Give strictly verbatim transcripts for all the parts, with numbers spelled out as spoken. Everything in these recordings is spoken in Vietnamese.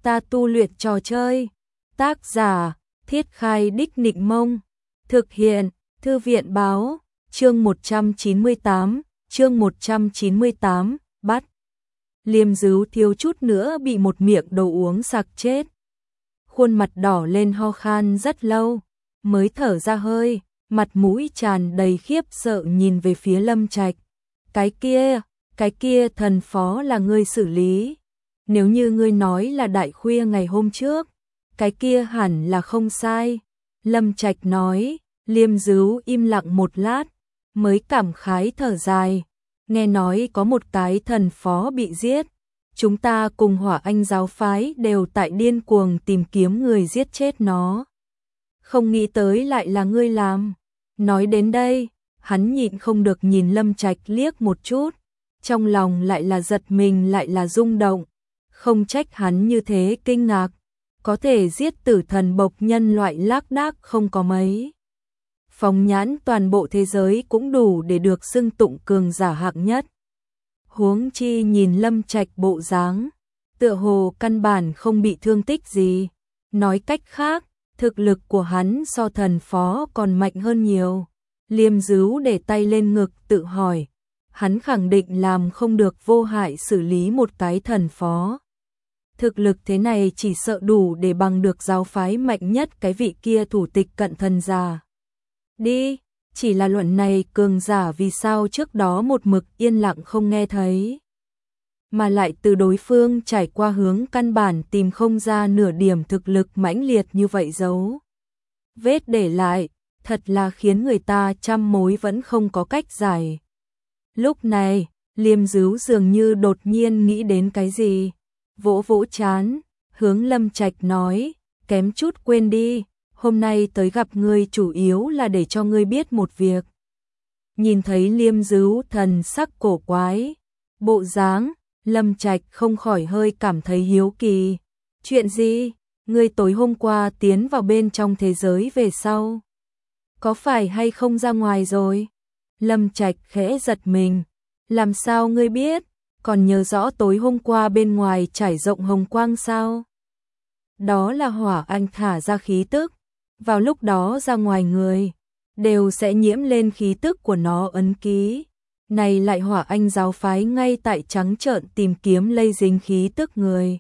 ta tu luyện trò chơi. Tác giả, Thiết Khai Đích Nịnh Mông. Thực hiện, Thư viện Báo. Chương một trăm chín mươi tám, chương một trăm chín mươi tám, bắt. Liêm Dứu thiếu chút nữa bị một miệng đồ uống sặc chết. Khuôn mặt đỏ lên ho khan rất lâu, mới thở ra hơi, mặt mũi tràn đầy khiếp sợ nhìn về phía Lâm Trạch. Cái kia, cái kia thần phó là ngươi xử lý. Nếu như ngươi nói là đại khuya ngày hôm trước, cái kia hẳn là không sai. Lâm Trạch nói. Liêm Dứu im lặng một lát, mới cảm khái thở dài. Nghe nói có một cái thần phó bị giết. Chúng ta cùng Hỏa Anh giáo phái đều tại điên cuồng tìm kiếm người giết chết nó. Không nghĩ tới lại là ngươi làm. Nói đến đây, hắn nhịn không được nhìn Lâm Trạch liếc một chút. Trong lòng lại là giật mình lại là rung động. Không trách hắn như thế kinh ngạc. Có thể giết tử thần bộc nhân loại lác đác không có mấy. Phóng nhãn toàn bộ thế giới cũng đủ để được xưng tụng cường giả hạng nhất. Huống chi nhìn Lâm Trạch bộ dáng, tựa hồ căn bản không bị thương tích gì. Nói cách khác, thực lực của hắn so thần phó còn mạnh hơn nhiều. Liêm Dứu để tay lên ngực tự hỏi, hắn khẳng định làm không được vô hại xử lý một cái thần phó. Thực lực thế này chỉ sợ đủ để bằng được giáo phái mạnh nhất cái vị kia thủ tịch cận thần già. Đi, chỉ là luận này cường giả vì sao trước đó một mực yên lặng không nghe thấy. Mà lại từ đối phương trải qua hướng căn bản tìm không ra nửa điểm thực lực mãnh liệt như vậy giấu. Vết để lại, thật là khiến người ta trăm mối vẫn không có cách giải. Lúc này, Liêm Dứu dường như đột nhiên nghĩ đến cái gì. Vỗ vỗ chán, hướng Lâm Trạch nói, kém chút quên đi. Hôm nay tới gặp ngươi chủ yếu là để cho ngươi biết một việc. Nhìn thấy Liêm Dứu thần sắc cổ quái, bộ dáng, Lâm Trạch không khỏi hơi cảm thấy hiếu kỳ. Chuyện gì? Ngươi tối hôm qua tiến vào bên trong thế giới về sau. Có phải hay không ra ngoài rồi? Lâm Trạch khẽ giật mình. Làm sao ngươi biết? Còn nhớ rõ tối hôm qua bên ngoài trải rộng hồng quang sao? Đó là Hỏa Anh thả ra khí tức. Vào lúc đó ra ngoài người, đều sẽ nhiễm lên khí tức của nó ấn ký. Này lại Hỏa Anh giáo phái ngay tại trắng trợn tìm kiếm lây dính khí tức người.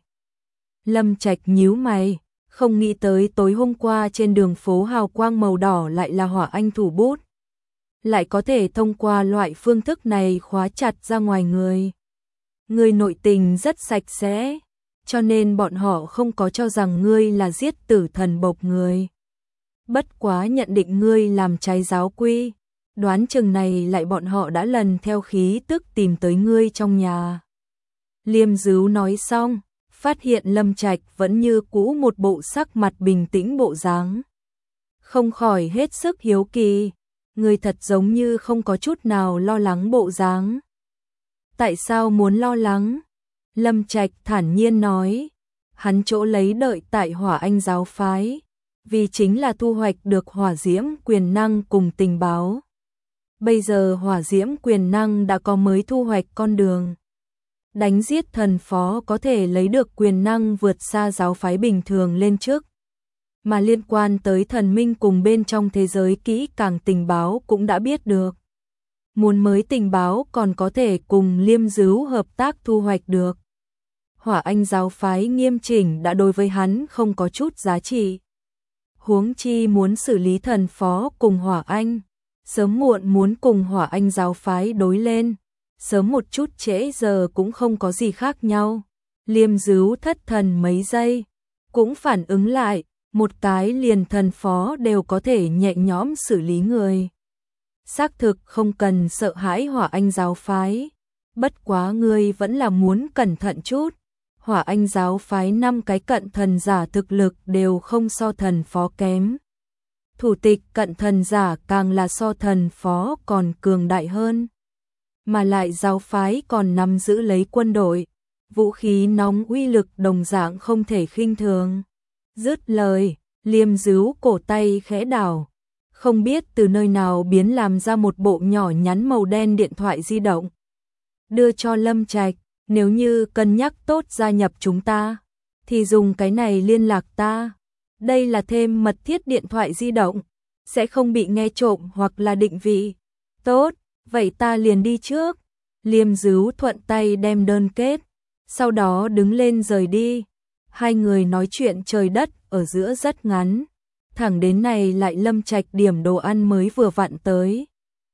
Lâm Trạch nhíu mày, không nghĩ tới tối hôm qua trên đường phố hào quang màu đỏ lại là Hỏa Anh thủ bút. Lại có thể thông qua loại phương thức này khóa chặt ra ngoài người. Người nội tình rất sạch sẽ, cho nên bọn họ không có cho rằng ngươi là giết tử thần bộc người. Bất quá nhận định ngươi làm trái giáo quy, đoán chừng này lại bọn họ đã lần theo khí tức tìm tới ngươi trong nhà. Liêm Dứu nói xong, phát hiện Lâm Trạch vẫn như cũ một bộ sắc mặt bình tĩnh bộ dáng. Không khỏi hết sức hiếu kỳ, ngươi thật giống như không có chút nào lo lắng bộ dáng. Tại sao muốn lo lắng? Lâm Trạch thản nhiên nói, hắn chỗ lấy đợi tại Hỏa Anh giáo phái. Vì chính là thu hoạch được hỏa diễm quyền năng cùng tình báo. Bây giờ hỏa diễm quyền năng đã có mới thu hoạch con đường. Đánh giết thần phó có thể lấy được quyền năng vượt xa giáo phái bình thường lên trước. Mà liên quan tới thần minh cùng bên trong thế giới kỹ càng tình báo cũng đã biết được. Muốn mới tình báo còn có thể cùng Liêm Dứu hợp tác thu hoạch được. Hỏa Anh giáo phái nghiêm chỉnh đã đối với hắn không có chút giá trị. Huống chi muốn xử lý thần phó cùng Hỏa Anh, sớm muộn muốn cùng Hỏa Anh giáo phái đối lên, sớm một chút trễ giờ cũng không có gì khác nhau. Liêm Dứu thất thần mấy giây, cũng phản ứng lại, một cái liền thần phó đều có thể nhẹ nhõm xử lý người. Xác thực không cần sợ hãi Hỏa Anh giáo phái, bất quá ngươi vẫn là muốn cẩn thận chút. Hỏa Anh giáo phái năm cái cận thần giả thực lực đều không so thần phó kém. Thủ tịch cận thần giả càng là so thần phó còn cường đại hơn. Mà lại giáo phái còn nắm giữ lấy quân đội, vũ khí nóng uy lực đồng dạng không thể khinh thường. Dứt lời, Liêm Dứu cổ tay khẽ đảo, không biết từ nơi nào biến làm ra một bộ nhỏ nhắn màu đen điện thoại di động. Đưa cho Lâm Trạch, nếu như cân nhắc tốt gia nhập chúng ta, thì dùng cái này liên lạc ta. Đây là thêm mật thiết điện thoại di động, sẽ không bị nghe trộm hoặc là định vị. Tốt, vậy ta liền đi trước. Liêm Dứu thuận tay đem đơn kết, sau đó đứng lên rời đi. Hai người nói chuyện trời đất ở giữa rất ngắn, thẳng đến này lại Lâm Trạch điểm đồ ăn mới vừa vặn tới.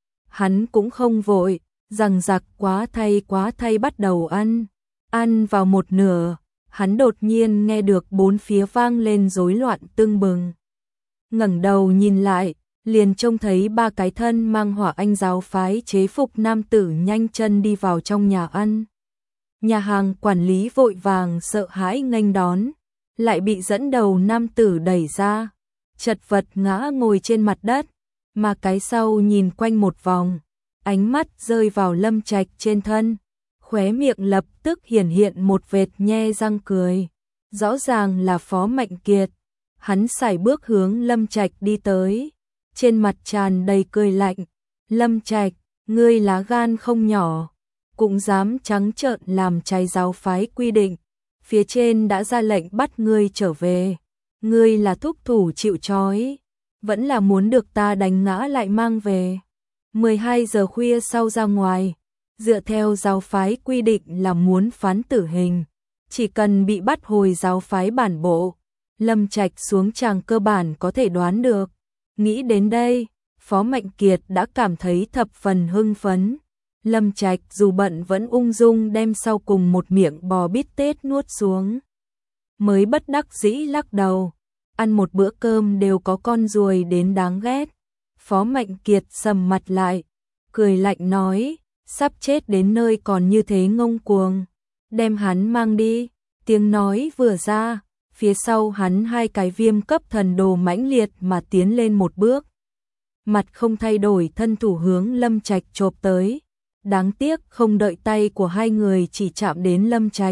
Hắn cũng không vội, rằng giặc quá thay quá thay bắt đầu ăn. Ăn vào một nửa, hắn đột nhiên nghe được bốn phía vang lên rối loạn tưng bừng. Ngẩng đầu nhìn lại, liền trông thấy ba cái thân mang Hỏa Anh giáo phái chế phục nam tử nhanh chân đi vào trong nhà ăn. Nhà hàng quản lý vội vàng sợ hãi nghênh đón, lại bị dẫn đầu nam tử đẩy ra, chật vật ngã ngồi trên mặt đất, mà cái sau nhìn quanh một vòng, ánh mắt rơi vào Lâm Trạch trên thân, khóe miệng lập tức hiển hiện một vệt nhe răng cười, rõ ràng là Phó Mạnh Kiệt. Hắn sải bước hướng Lâm Trạch đi tới, trên mặt tràn đầy cười lạnh. Lâm Trạch, ngươi lá gan không nhỏ, cũng dám trắng trợn làm trái giáo phái quy định. Phía trên đã ra lệnh bắt ngươi trở về. Ngươi là thúc thủ chịu trói, vẫn là muốn được ta đánh ngã lại mang về. mười hai giờ khuya sau ra ngoài, dựa theo giáo phái quy định là muốn phán tử hình, chỉ cần bị bắt hồi giáo phái bản bộ. Lâm Trạch xuống tràng cơ bản có thể đoán được. Nghĩ đến đây, Phó Mạnh Kiệt đã cảm thấy thập phần hưng phấn. Lâm Trạch dù bận vẫn ung dung đem sau cùng một miệng bò bít tết nuốt xuống. Mới bất đắc dĩ lắc đầu, ăn một bữa cơm đều có con ruồi đến đáng ghét. Phó Mạnh Kiệt sầm mặt lại, cười lạnh nói, sắp chết đến nơi còn như thế ngông cuồng. Đem hắn mang đi. Tiếng nói vừa ra, phía sau hắn hai cái viêm cấp thần đồ mãnh liệt mà tiến lên một bước. Mặt không thay đổi thân thủ hướng Lâm Trạch chộp tới. Đáng tiếc không đợi tay của hai người chỉ chạm đến Lâm Trạch.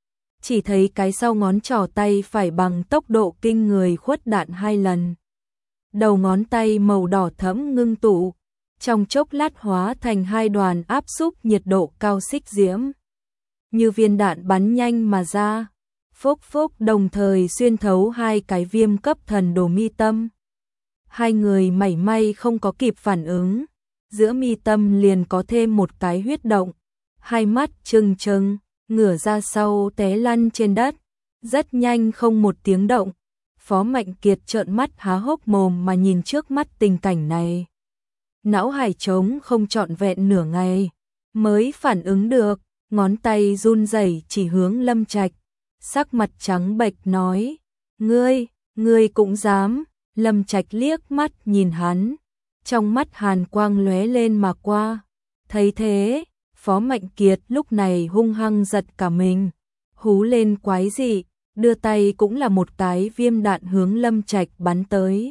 Chỉ thấy cái sau ngón trỏ tay phải bằng tốc độ kinh người khuất đạn hai lần. Đầu ngón tay màu đỏ thẫm ngưng tụ, trong chốc lát hóa thành hai đoàn áp xúc nhiệt độ cao xích diễm. Như viên đạn bắn nhanh mà ra, phốc phốc đồng thời xuyên thấu hai cái viêm cấp thần đồ mi tâm. Hai người mảy may không có kịp phản ứng, giữa mi tâm liền có thêm một cái huyết động, hai mắt trừng trừng, ngửa ra sau té lăn trên đất, rất nhanh không một tiếng động. Phó Mạnh Kiệt trợn mắt há hốc mồm mà nhìn trước mắt tình cảnh này. Não hải trống không trọn vẹn nửa ngày, mới phản ứng được, ngón tay run rẩy chỉ hướng Lâm Trạch, sắc mặt trắng bệch nói, ngươi, ngươi cũng dám. Lâm Trạch liếc mắt nhìn hắn, trong mắt hàn quang lóe lên mà qua. Thấy thế, Phó Mạnh Kiệt lúc này hung hăng giật cả mình, hú lên quái dị, đưa tay cũng là một cái viêm đạn hướng Lâm Trạch bắn tới.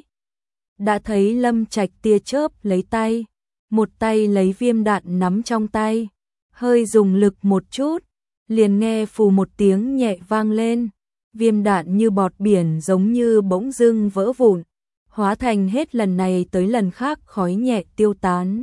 Đã thấy Lâm Trạch tia chớp lấy tay, một tay lấy viêm đạn nắm trong tay, hơi dùng lực một chút, liền nghe phù một tiếng nhẹ vang lên, viêm đạn như bọt biển giống như bỗng dưng vỡ vụn, hóa thành hết lần này tới lần khác khói nhẹ tiêu tán.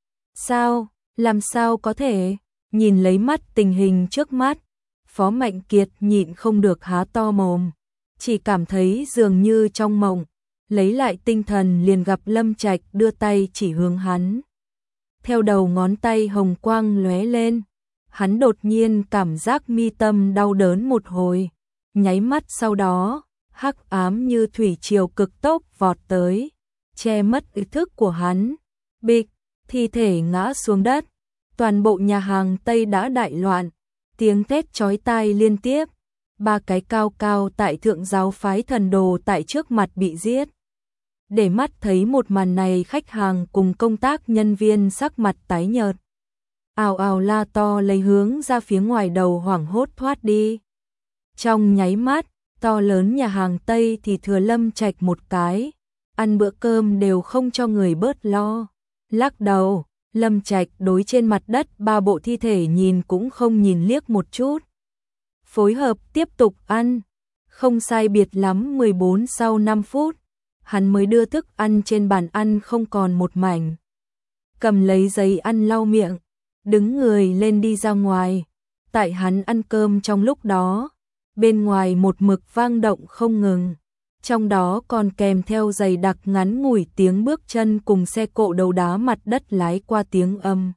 Sao, làm sao có thể? Nhìn lấy mắt tình hình trước mắt, Phó Mạnh Kiệt nhịn không được há to mồm, chỉ cảm thấy dường như trong mộng, lấy lại tinh thần liền gặp Lâm Trạch đưa tay chỉ hướng hắn. Theo đầu ngón tay hồng quang lóe lên, hắn đột nhiên cảm giác mi tâm đau đớn một hồi, nháy mắt sau đó, hắc ám như thủy triều cực tốc vọt tới, che mất ý thức của hắn. Bịch, thi thể ngã xuống đất, toàn bộ nhà hàng Tây đã đại loạn, tiếng thét chói tai liên tiếp, ba cái cao cao tại thượng giáo phái thần đồ tại trước mặt bị giết. Để mắt thấy một màn này, khách hàng cùng công tác nhân viên sắc mặt tái nhợt, ào ào la to lấy hướng ra phía ngoài đầu hoảng hốt thoát đi. Trong nháy mắt, to lớn nhà hàng Tây thì thừa Lâm Trạch một cái, ăn bữa cơm đều không cho người bớt lo. Lắc đầu, Lâm Trạch đối trên mặt đất ba bộ thi thể nhìn cũng không nhìn liếc một chút. Phối hợp tiếp tục ăn, không sai biệt lắm mười bốn sau năm phút, hắn mới đưa thức ăn trên bàn ăn không còn một mảnh. Cầm lấy giấy ăn lau miệng, đứng người lên đi ra ngoài. Tại hắn ăn cơm trong lúc đó, bên ngoài một mực vang động không ngừng. Trong đó còn kèm theo dày đặc ngắn ngủi tiếng bước chân cùng xe cộ đấu đá mặt đất lái qua tiếng âm.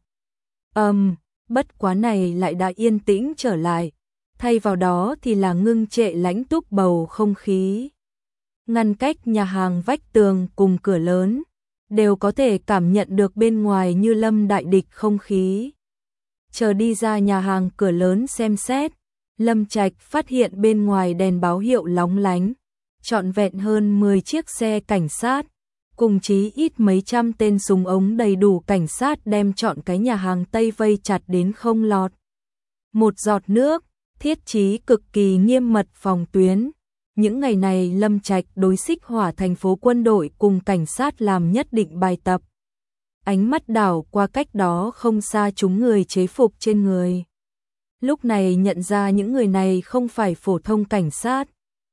Âm, bất quá này lại đã yên tĩnh trở lại, thay vào đó thì là ngưng trệ lãnh túc bầu không khí. Ngăn cách nhà hàng vách tường cùng cửa lớn, đều có thể cảm nhận được bên ngoài như lâm đại địch không khí. Chờ đi ra nhà hàng cửa lớn xem xét, Lâm Trạch phát hiện bên ngoài đèn báo hiệu lóng lánh, trọn vẹn hơn mười chiếc xe cảnh sát, cùng chí ít mấy trăm tên súng ống đầy đủ cảnh sát đem trọn cái nhà hàng Tây vây chặt đến không lọt một giọt nước, thiết trí cực kỳ nghiêm mật phòng tuyến. Những ngày này Lâm Trạch đối xích hỏa thành phố quân đội cùng cảnh sát làm nhất định bài tập. Ánh mắt đảo qua cách đó không xa chúng người chế phục trên người. Lúc này nhận ra những người này không phải phổ thông cảnh sát,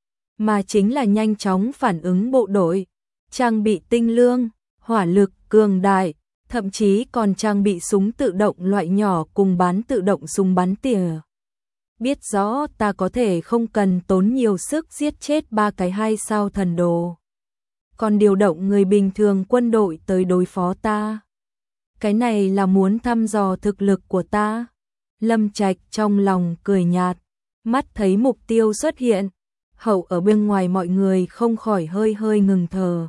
mà chính là nhanh chóng phản ứng bộ đội, trang bị tinh lương, hỏa lực cường đại, thậm chí còn trang bị súng tự động loại nhỏ cùng bán tự động súng bắn tỉa. Biết rõ ta có thể không cần tốn nhiều sức giết chết ba cái hai sao thần đồ, còn điều động người bình thường quân đội tới đối phó ta. Cái này là muốn thăm dò thực lực của ta. Lâm Trạch trong lòng cười nhạt, mắt thấy mục tiêu xuất hiện, hậu ở bên ngoài mọi người không khỏi hơi hơi ngừng thở.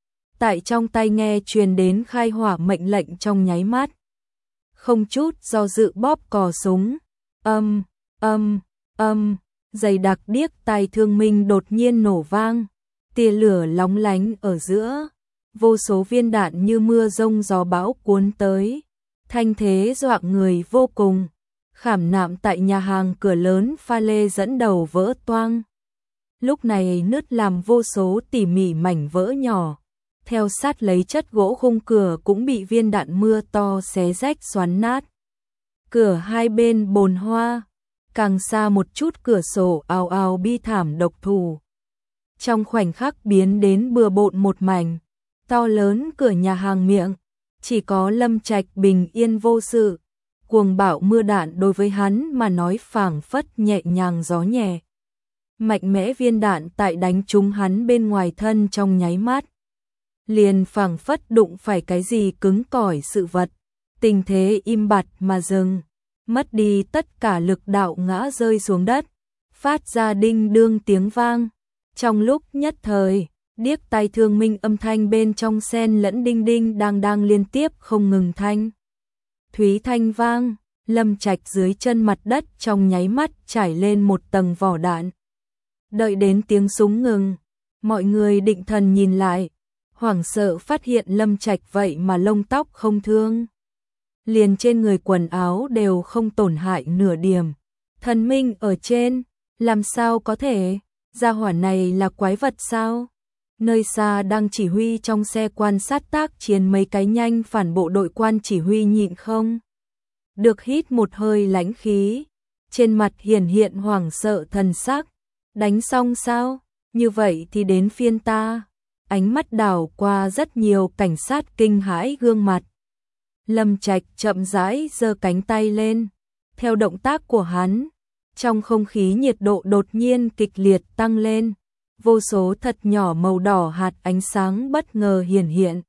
Tại trong tai nghe truyền đến khai hỏa mệnh lệnh trong nháy mắt. Không chút do dự bóp cò súng, âm, âm, âm, dày đặc điếc tai thương minh đột nhiên nổ vang, tia lửa lóng lánh ở giữa, vô số viên đạn như mưa rông gió bão cuốn tới, thanh thế dọa người vô cùng. Khảm nạm tại nhà hàng cửa lớn pha lê dẫn đầu vỡ toang. Lúc này nứt làm vô số tỉ mỉ mảnh vỡ nhỏ, theo sát lấy chất gỗ khung cửa cũng bị viên đạn mưa to xé rách xoắn nát. Cửa hai bên bồn hoa, càng xa một chút cửa sổ ào ào bi thảm độc thủ. Trong khoảnh khắc biến đến bừa bộn một mảnh, to lớn cửa nhà hàng miệng, chỉ có Lâm Trạch bình yên vô sự. Cuồng bạo mưa đạn đối với hắn mà nói phảng phất nhẹ nhàng gió nhẹ. Mạnh mẽ viên đạn tại đánh trúng hắn bên ngoài thân trong nháy mắt. Liền phảng phất đụng phải cái gì cứng cỏi sự vật. Tình thế im bặt mà dừng. Mất đi tất cả lực đạo ngã rơi xuống đất. Phát ra đinh đương tiếng vang. Trong lúc nhất thời, điếc tai thương minh âm thanh bên trong xen lẫn đinh đinh đang đang liên tiếp không ngừng thanh. Thúy thanh vang, Lâm Trạch dưới chân mặt đất trong nháy mắt trải lên một tầng vỏ đạn. Đợi đến tiếng súng ngừng, mọi người định thần nhìn lại, hoảng sợ phát hiện Lâm Trạch vậy mà lông tóc không thương. Liền trên người quần áo đều không tổn hại nửa điểm. Thần minh ở trên, làm sao có thể, gia hỏa này là quái vật sao? Nơi xa đang chỉ huy trong xe quan sát tác chiến mấy cái nhanh phản bộ đội quan chỉ huy nhịn không được hít một hơi lãnh khí, trên mặt hiển hiện hoảng sợ thần sắc. Đánh xong sao? Như vậy thì đến phiên ta. Ánh mắt đảo qua rất nhiều cảnh sát kinh hãi gương mặt. Lâm Trạch chậm rãi giơ cánh tay lên. Theo động tác của hắn, trong không khí nhiệt độ đột nhiên kịch liệt tăng lên. Vô số thật nhỏ màu đỏ hạt ánh sáng bất ngờ hiển hiện.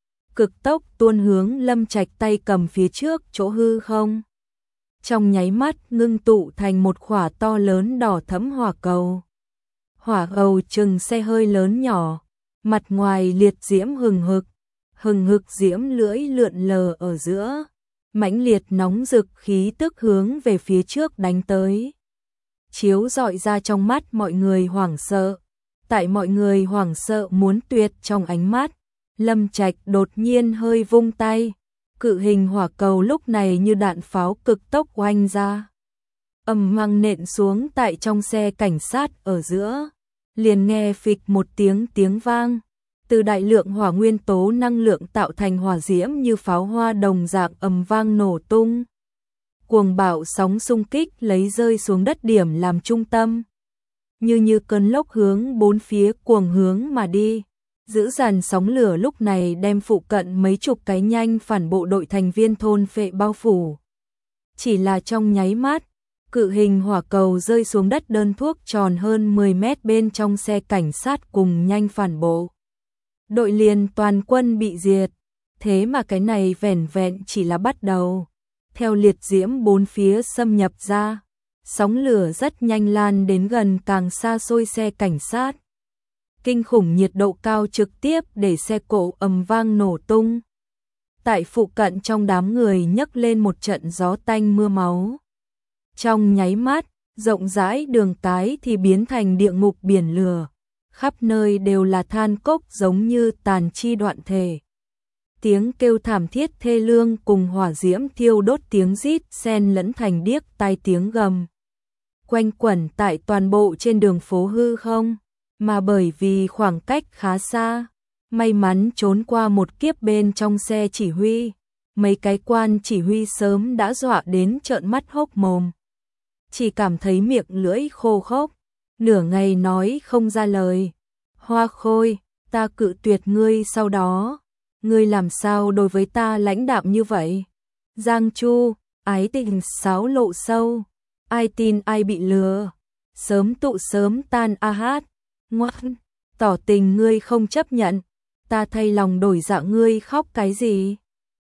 Cực tốc tuôn hướng Lâm Trạch tay cầm phía trước chỗ hư không. Trong nháy mắt ngưng tụ thành một quả to lớn đỏ thẫm hỏa cầu. Hỏa cầu chừng xe hơi lớn nhỏ, mặt ngoài liệt diễm hừng hực, hừng hực diễm lưỡi lượn lờ ở giữa, mãnh liệt nóng rực khí tức hướng về phía trước đánh tới. Chiếu rọi ra trong mắt mọi người hoảng sợ. Tại mọi người hoảng sợ muốn tuyệt trong ánh mắt, Lâm Trạch đột nhiên hơi vung tay, cự hình hỏa cầu lúc này như đạn pháo cực tốc oanh ra. Ầm vang nện xuống tại trong xe cảnh sát ở giữa, liền nghe phịch một tiếng tiếng vang, từ đại lượng hỏa nguyên tố năng lượng tạo thành hỏa diễm như pháo hoa đồng dạng ầm vang nổ tung. Cuồng bạo sóng xung kích lấy rơi xuống đất điểm làm trung tâm. Như như cơn lốc hướng bốn phía cuồng hướng mà đi. Dữ dằn sóng lửa lúc này đem phụ cận mấy chục cái nhanh phản bộ đội thành viên thôn phệ bao phủ. Chỉ là trong nháy mắt, Cự hình hỏa cầu rơi xuống đất, đơn thuốc tròn hơn mười mét bên trong xe cảnh sát cùng nhanh phản bộ. Đội liền toàn quân bị diệt. Thế mà cái này vẻn vẹn chỉ là bắt đầu. Theo liệt diễm bốn phía xâm nhập ra, sóng lửa rất nhanh lan đến gần càng xa xôi xe cảnh sát. Kinh khủng nhiệt độ cao trực tiếp để xe cộ ầm vang nổ tung. Tại phụ cận trong đám người nhấc lên một trận gió tanh mưa máu. Trong nháy mắt, rộng rãi đường cái thì biến thành địa ngục biển lửa. Khắp nơi đều là than cốc giống như tàn chi đoạn thể. Tiếng kêu thảm thiết thê lương cùng hỏa diễm thiêu đốt tiếng rít xen lẫn thành điếc tai tiếng gầm. Quanh quẩn tại toàn bộ trên đường phố hư không, mà bởi vì khoảng cách khá xa, may mắn trốn qua một kiếp bên trong xe chỉ huy, mấy cái quan chỉ huy sớm đã dọa đến trợn mắt hốc mồm. Chỉ cảm thấy miệng lưỡi khô khốc, nửa ngày nói không ra lời. Hoa Khôi, ta cự tuyệt ngươi sau đó. Ngươi làm sao đối với ta lãnh đạm như vậy? Giang Chu, ái tình sáo lộ sâu, ai tin ai bị lừa, sớm tụ sớm tan a hát, ngoan, tỏ tình ngươi không chấp nhận, ta thay lòng đổi dạ ngươi khóc cái gì?